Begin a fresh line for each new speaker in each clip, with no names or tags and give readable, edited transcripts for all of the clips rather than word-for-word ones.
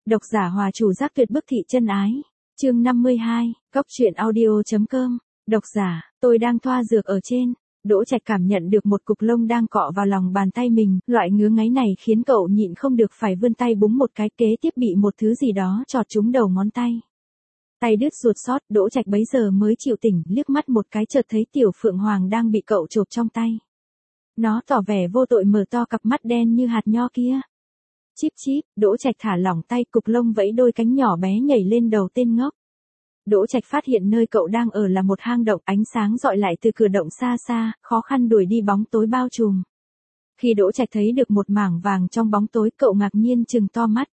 Độc giả Hòa Chủ Giác Tuyệt Bức Thị Chân Ái. Chương 52, Cóc Truyện Audio.com. Độc giả, tôi đang thoa dược ở trên. Đỗ Trạch cảm nhận được một cục lông đang cọ vào lòng bàn tay mình, loại ngứa ngáy này khiến cậu nhịn không được phải vươn tay búng một cái, kế tiếp bị một thứ gì đó chọt trúng đầu ngón tay. Tay đứt ruột xót, Đỗ Trạch bấy giờ mới chịu tỉnh, liếc mắt một cái chợt thấy Tiểu Phượng Hoàng đang bị cậu chộp trong tay. Nó tỏ vẻ vô tội mở to cặp mắt đen như hạt nho kia. Chíp chíp, Đỗ Trạch thả lỏng tay, cục lông vẫy đôi cánh nhỏ bé nhảy lên đầu tên ngốc. Đỗ Trạch phát hiện nơi cậu đang ở là một hang động, ánh sáng dọi lại từ cửa động xa xa, khó khăn đuổi đi bóng tối bao trùm. Khi Đỗ Trạch thấy được một mảng vàng trong bóng tối, cậu ngạc nhiên trừng to mắt.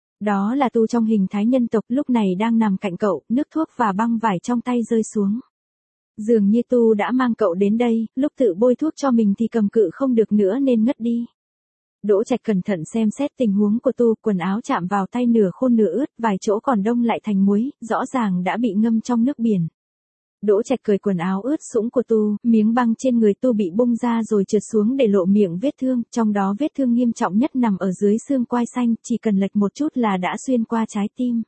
Đó là Tu trong hình thái nhân tộc, lúc này đang nằm cạnh cậu, nước thuốc và băng vải trong tay rơi xuống. Dường như Tu đã mang cậu đến đây, lúc tự bôi thuốc cho mình thì cầm cự không được nữa nên ngất đi. Đỗ Trạch cẩn thận xem xét tình huống của Tu, quần áo chạm vào tay nửa khô nửa ướt, vài chỗ còn đông lại thành muối, rõ ràng đã bị ngâm trong nước biển. Đỗ Trạch cởi quần áo ướt sũng của Tu, miếng băng trên người Tu bị bung ra rồi trượt xuống để lộ miệng vết thương, trong đó vết thương nghiêm trọng nhất nằm ở dưới xương quai xanh, chỉ cần lệch một chút là đã xuyên qua trái tim.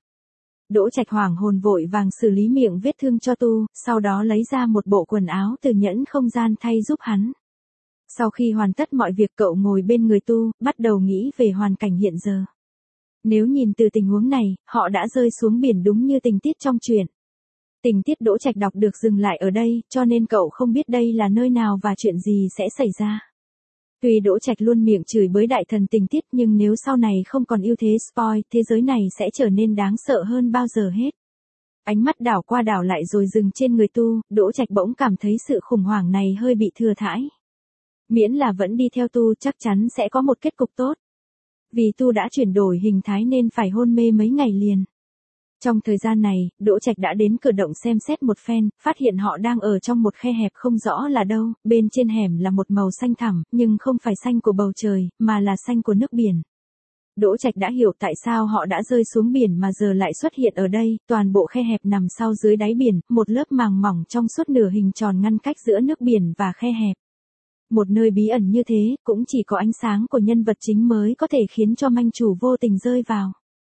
Đỗ Trạch hoảng hồn vội vàng xử lý miệng vết thương cho Tu, sau đó lấy ra một bộ quần áo từ nhẫn không gian thay giúp hắn. Sau khi hoàn tất mọi việc, cậu ngồi bên người Tu, bắt đầu nghĩ về hoàn cảnh hiện giờ. Nếu nhìn từ tình huống này, họ đã rơi xuống biển đúng như tình tiết trong truyện. Tình tiết Đỗ Trạch đọc được dừng lại ở đây, cho nên cậu không biết đây là nơi nào và chuyện gì sẽ xảy ra. Tuy Đỗ Trạch luôn miệng chửi bới đại thần tình tiết, nhưng nếu sau này không còn ưu thế spoil, thế giới này sẽ trở nên đáng sợ hơn bao giờ hết. Ánh mắt đảo qua đảo lại rồi dừng trên người Tu, Đỗ Trạch bỗng cảm thấy sự khủng hoảng này hơi bị thừa thãi. Miễn là vẫn đi theo Tu chắc chắn sẽ có một kết cục tốt. Vì Tu đã chuyển đổi hình thái nên phải hôn mê mấy ngày liền. Trong thời gian này, Đỗ Trạch đã đến cửa động xem xét một phen, phát hiện họ đang ở trong một khe hẹp không rõ là đâu, bên trên hẻm là một màu xanh thẳm, nhưng không phải xanh của bầu trời, mà là xanh của nước biển. Đỗ Trạch đã hiểu tại sao họ đã rơi xuống biển mà giờ lại xuất hiện ở đây, toàn bộ khe hẹp nằm sau dưới đáy biển, một lớp màng mỏng trong suốt nửa hình tròn ngăn cách giữa nước biển và khe hẹp. Một nơi bí ẩn như thế, cũng chỉ có ánh sáng của nhân vật chính mới có thể khiến cho manh chủ vô tình rơi vào.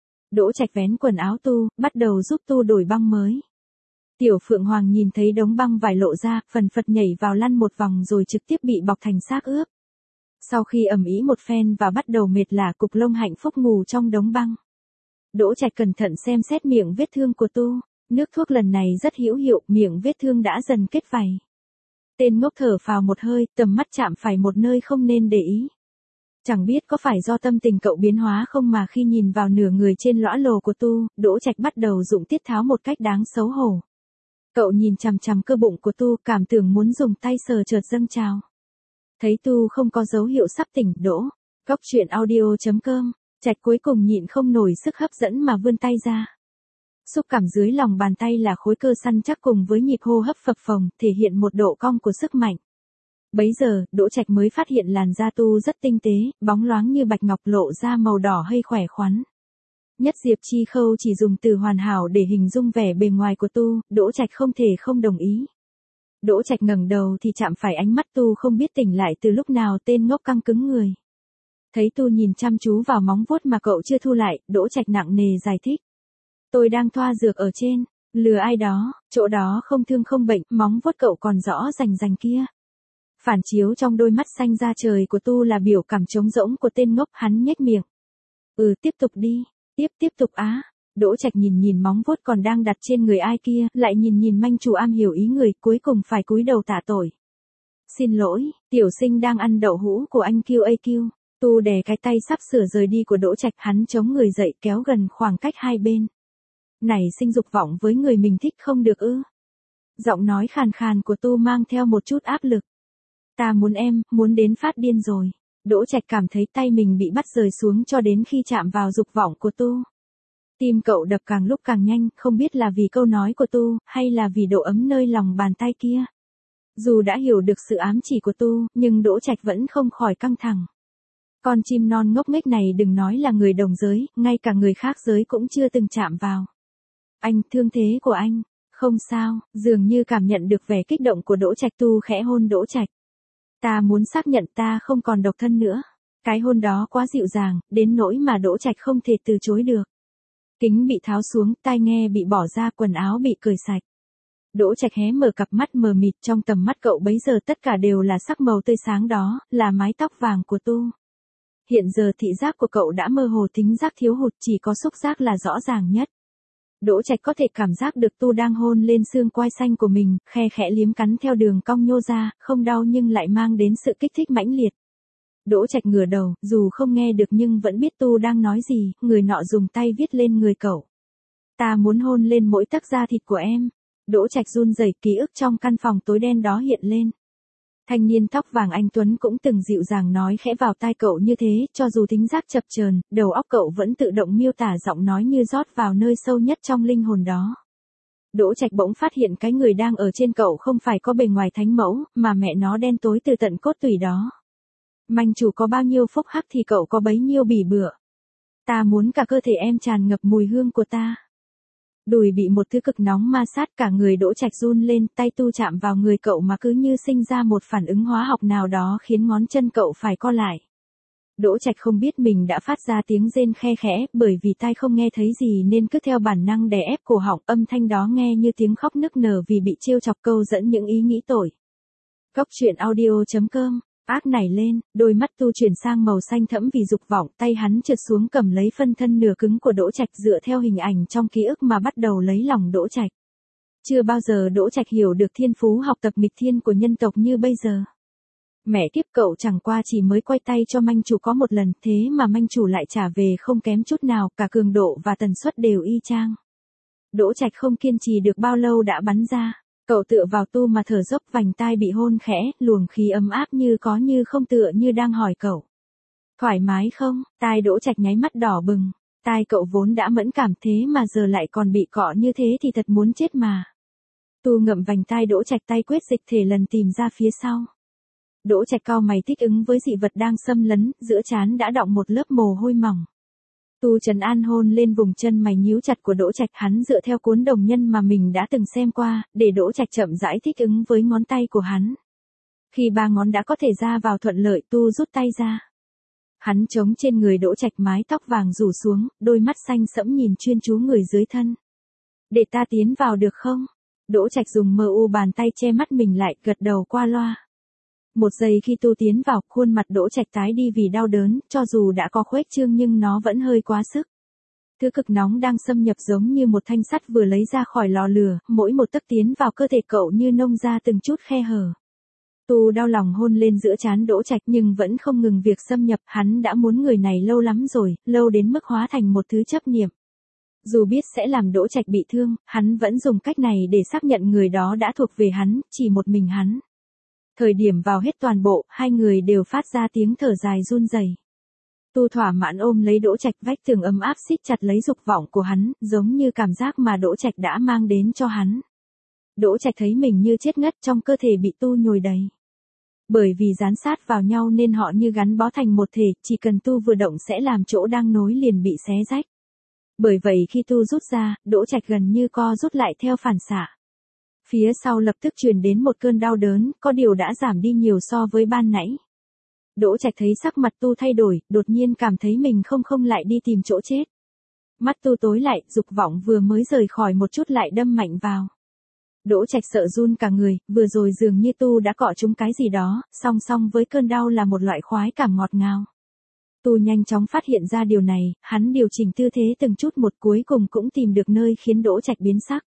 Đỗ Trạch vén quần áo Tu, bắt đầu giúp Tu đổi băng mới. Tiểu Phượng Hoàng nhìn thấy đống băng vải lộ ra, phần phật nhảy vào lăn một vòng rồi trực tiếp bị bọc thành xác ướp. Sau khi ầm ĩ một phen và bắt đầu mệt lả, cục lông hạnh phúc ngủ trong đống băng. Đỗ Trạch cẩn thận xem xét miệng vết thương của Tu, nước thuốc lần này rất hữu hiệu, miệng vết thương đã dần kết vảy. Tên ngốc thở phào một hơi, tầm mắt chạm phải một nơi không nên để ý. Chẳng biết có phải do tâm tình cậu biến hóa không mà khi nhìn vào nửa người trên lõa lồ của Tu, Đỗ Trạch bắt đầu dụng tiết tháo một cách đáng xấu hổ. Cậu nhìn chằm chằm cơ bụng của Tu, cảm tưởng muốn dùng tay sờ chợt dâng trào. Thấy Tu không có dấu hiệu sắp tỉnh, Cóc Truyện Audio.com, Trạch cuối cùng nhịn không nổi sức hấp dẫn mà vươn tay ra. Xúc cảm dưới lòng bàn tay là khối cơ săn chắc cùng với nhịp hô hấp phập phồng, thể hiện một độ cong của sức mạnh. Bấy giờ, Đỗ Trạch mới phát hiện làn da Tu rất tinh tế, bóng loáng như bạch ngọc, lộ ra màu đỏ hay khỏe khoắn. Nhất Diệp Chi Khâu chỉ dùng từ hoàn hảo để hình dung vẻ bề ngoài của Tu, Đỗ Trạch không thể không đồng ý. Đỗ Trạch ngẩng đầu thì chạm phải ánh mắt Tu không biết tỉnh lại từ lúc nào, tên ngốc căng cứng người. Thấy Tu nhìn chăm chú vào móng vuốt mà cậu chưa thu lại, Đỗ Trạch nặng nề giải thích. Tôi đang thoa dược ở trên, lừa ai đó, chỗ đó không thương không bệnh, móng vuốt cậu còn rõ rành rành kia. Phản chiếu trong đôi mắt xanh da trời của Tu là biểu cảm trống rỗng của tên ngốc, hắn nhếch miệng. Tiếp tục đi, tiếp tục á. Đỗ Trạch nhìn móng vuốt còn đang đặt trên người ai kia, lại nhìn manh chủ am hiểu ý người, cuối cùng phải cúi đầu tạ tội. Xin lỗi, tiểu sinh đang ăn đậu hũ của anh QAQ. Tu đè cái tay sắp sửa rời đi của Đỗ Trạch, hắn chống người dậy kéo gần khoảng cách hai bên. Này sinh dục vọng với người mình thích không được ư? Giọng nói khàn khàn của Tu mang theo một chút áp lực. Ta muốn em, muốn đến phát điên rồi. Đỗ Trạch cảm thấy tay mình bị bắt rời xuống cho đến khi chạm vào dục vọng của Tu. Tim cậu đập càng lúc càng nhanh, không biết là vì câu nói của Tu, hay là vì độ ấm nơi lòng bàn tay kia. Dù đã hiểu được sự ám chỉ của Tu, nhưng Đỗ Trạch vẫn không khỏi căng thẳng. Con chim non ngốc nghếch này đừng nói là người đồng giới, ngay cả người khác giới cũng chưa từng chạm vào. Anh, thương thế của anh, không sao, dường như cảm nhận được vẻ kích động của Đỗ Trạch. Tu khẽ hôn Đỗ Trạch. Ta muốn xác nhận ta không còn độc thân nữa. Cái hôn đó quá dịu dàng, đến nỗi mà Đỗ Trạch không thể từ chối được. Kính bị tháo xuống, tai nghe bị bỏ ra, quần áo bị cởi sạch. Đỗ Trạch hé mở cặp mắt mờ mịt, trong tầm mắt cậu bấy giờ tất cả đều là sắc màu tươi sáng đó, là mái tóc vàng của Tu. Hiện giờ thị giác của cậu đã mơ hồ, thính giác thiếu hụt, chỉ có xúc giác là rõ ràng nhất. Đỗ Trạch có thể cảm giác được Tu đang hôn lên xương quai xanh của mình, khe khẽ liếm cắn theo đường cong nhô ra, không đau nhưng lại mang đến sự kích thích mãnh liệt. Đỗ Trạch ngửa đầu, dù không nghe được nhưng vẫn biết Tu đang nói gì, người nọ dùng tay viết lên người cậu. Ta muốn hôn lên mỗi tấc da thịt của em. Đỗ Trạch run rẩy, ký ức trong căn phòng tối đen đó hiện lên. Thanh niên tóc vàng anh Tuấn cũng từng dịu dàng nói khẽ vào tai cậu như thế, cho dù thính giác chập chờn, đầu óc cậu vẫn tự động miêu tả giọng nói như rót vào nơi sâu nhất trong linh hồn đó. Đỗ Trạch bỗng phát hiện cái người đang ở trên cậu không phải có bề ngoài thánh mẫu, mà mẹ nó đen tối từ tận cốt tủy đó. Manh chủ có bao nhiêu phúc hắc thì cậu có bấy nhiêu bỉ bựa. Ta muốn cả cơ thể em tràn ngập mùi hương của ta. Đùi bị một thứ cực nóng ma sát, cả người Đỗ Trạch run lên, tay Tu chạm vào người cậu mà cứ như sinh ra một phản ứng hóa học nào đó khiến ngón chân cậu phải co lại. Đỗ Trạch không biết mình đã phát ra tiếng rên khe khẽ, bởi vì tai không nghe thấy gì nên cứ theo bản năng đè ép cổ họng, âm thanh đó nghe như tiếng khóc nức nở vì bị trêu chọc, câu dẫn những ý nghĩ tồi. Góc truyện audio.com. Ác nảy lên, đôi mắt Tu chuyển sang màu xanh thẫm vì dục vọng, tay hắn trượt xuống cầm lấy phân thân nửa cứng của Đỗ Trạch, dựa theo hình ảnh trong ký ức mà bắt đầu lấy lòng Đỗ Trạch. Chưa bao giờ Đỗ Trạch hiểu được thiên phú học tập nghịch thiên của nhân tộc như bây giờ. Mẹ kiếp, cậu chẳng qua chỉ mới quay tay cho manh chủ có một lần, thế mà manh chủ lại trả về không kém chút nào, cả cường độ và tần suất đều y chang. Đỗ Trạch không kiên trì được bao lâu đã bắn ra. Cậu tựa vào Tu mà thở dốc, vành tai bị hôn khẽ, luồng khí ấm áp như có như không, tựa như đang hỏi cậu. Thoải mái không? Tai Đỗ Trạch nháy mắt đỏ bừng. Tai cậu vốn đã mẫn cảm, thế mà giờ lại còn bị cọ như thế thì thật muốn chết mà. Tu ngậm vành tai Đỗ Trạch, tay quyết dịch thể lần tìm ra phía sau. Đỗ Trạch cau mày thích ứng với dị vật đang xâm lấn, giữa trán đã đọng một lớp mồ hôi mỏng. Tu trấn an hôn lên vùng chân mày nhíu chặt của Đỗ Trạch, hắn dựa theo cuốn đồng nhân mà mình đã từng xem qua, để Đỗ Trạch chậm rãi thích ứng với ngón tay của hắn. Khi ba ngón đã có thể ra vào thuận lợi, Tu rút tay ra. Hắn chống trên người Đỗ Trạch, mái tóc vàng rủ xuống, đôi mắt xanh sẫm nhìn chuyên chú người dưới thân. Để ta tiến vào được không? Đỗ Trạch dùng mờ u bàn tay che mắt mình lại, gật đầu qua loa. Một giây khi Tu tiến vào, khuôn mặt Đỗ Trạch tái đi vì đau đớn, cho dù đã có khuếch trương nhưng nó vẫn hơi quá sức. Thứ cực nóng đang xâm nhập giống như một thanh sắt vừa lấy ra khỏi lò lửa, mỗi một tấc tiến vào cơ thể cậu như nông ra từng chút khe hở. Tu đau lòng hôn lên giữa trán Đỗ Trạch nhưng vẫn không ngừng việc xâm nhập, hắn đã muốn người này lâu lắm rồi, lâu đến mức hóa thành một thứ chấp niệm. Dù biết sẽ làm Đỗ Trạch bị thương, hắn vẫn dùng cách này để xác nhận người đó đã thuộc về hắn, chỉ một mình hắn. Thời điểm vào hết toàn bộ, hai người đều phát ra tiếng thở dài run rẩy. Tu thỏa mãn ôm lấy Đỗ Trạch, vách tường ấm áp siết chặt lấy dục vọng của hắn, giống như cảm giác mà Đỗ Trạch đã mang đến cho hắn. Đỗ Trạch thấy mình như chết ngất, trong cơ thể bị Tu nhồi đầy. Bởi vì dán sát vào nhau nên họ như gắn bó thành một thể, chỉ cần Tu vừa động sẽ làm chỗ đang nối liền bị xé rách. Bởi vậy khi Tu rút ra, Đỗ Trạch gần như co rút lại theo phản xạ. Phía sau lập tức truyền đến một cơn đau đớn, có điều đã giảm đi nhiều so với ban nãy. Đỗ Trạch thấy sắc mặt Tu thay đổi, đột nhiên cảm thấy mình không lại đi tìm chỗ chết. Mắt Tu tối lại, dục vọng vừa mới rời khỏi một chút lại đâm mạnh vào. Đỗ Trạch sợ run cả người, vừa rồi dường như Tu đã cọ trúng cái gì đó, song song với cơn đau là một loại khoái cảm ngọt ngào. Tu nhanh chóng phát hiện ra điều này, hắn điều chỉnh tư thế từng chút một, cuối cùng cũng tìm được nơi khiến Đỗ Trạch biến sắc.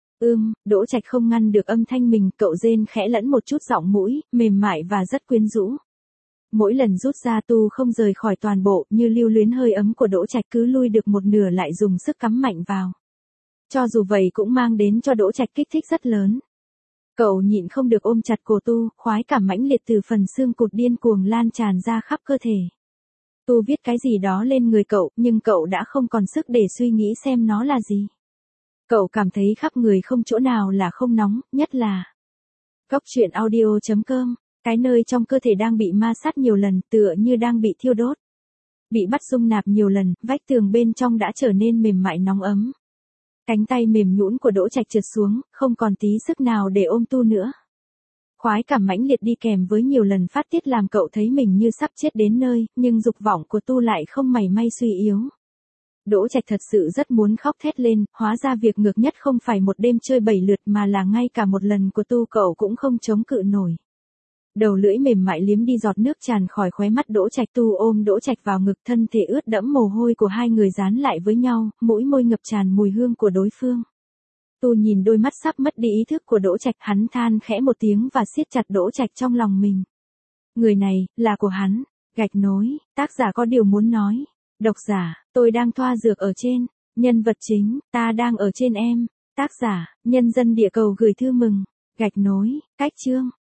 Đỗ Trạch không ngăn được âm thanh mình, cậu rên khẽ lẫn một chút giọng mũi, mềm mại và rất quyến rũ. Mỗi lần rút ra Tu không rời khỏi toàn bộ, như lưu luyến hơi ấm của Đỗ Trạch, cứ lui được một nửa lại dùng sức cắm mạnh vào. Cho dù vậy cũng mang đến cho Đỗ Trạch kích thích rất lớn. Cậu nhịn không được ôm chặt cổ Tu, khoái cảm mãnh liệt từ phần xương cụt điên cuồng lan tràn ra khắp cơ thể. Tu viết cái gì đó lên người cậu, nhưng cậu đã không còn sức để suy nghĩ xem nó là gì. Cậu cảm thấy khắp người không chỗ nào là không nóng, nhất là Góc truyện audio.com, cái nơi trong cơ thể đang bị ma sát nhiều lần, tựa như đang bị thiêu đốt. Bị bắt dung nạp nhiều lần, vách tường bên trong đã trở nên mềm mại nóng ấm. Cánh tay mềm nhũn của Đỗ Trạch trượt xuống, không còn tí sức nào để ôm Tu nữa. Khoái cảm mãnh liệt đi kèm với nhiều lần phát tiết làm cậu thấy mình như sắp chết đến nơi, nhưng dục vọng của Tu lại không mảy may suy yếu. Đỗ Trạch thật sự rất muốn khóc thét lên, hóa ra việc ngược nhất không phải một đêm chơi 7 lượt mà là ngay cả một lần của Tu cậu cũng không chống cự nổi. Đầu lưỡi mềm mại liếm đi giọt nước tràn khỏi khóe mắt Đỗ Trạch. Tu ôm Đỗ Trạch vào ngực, thân thể ướt đẫm mồ hôi của hai người dán lại với nhau, mũi môi ngập tràn mùi hương của đối phương. Tu nhìn đôi mắt sắp mất đi ý thức của Đỗ Trạch, hắn than khẽ một tiếng và siết chặt Đỗ Trạch trong lòng mình. Người này, là của hắn. Gạch nối, tác giả có điều muốn nói. Độc giả, tôi đang thoa dược ở trên. Nhân vật chính, ta đang ở trên em. Tác giả, nhân dân địa cầu gửi thư mừng. Gạch nối, cách chương.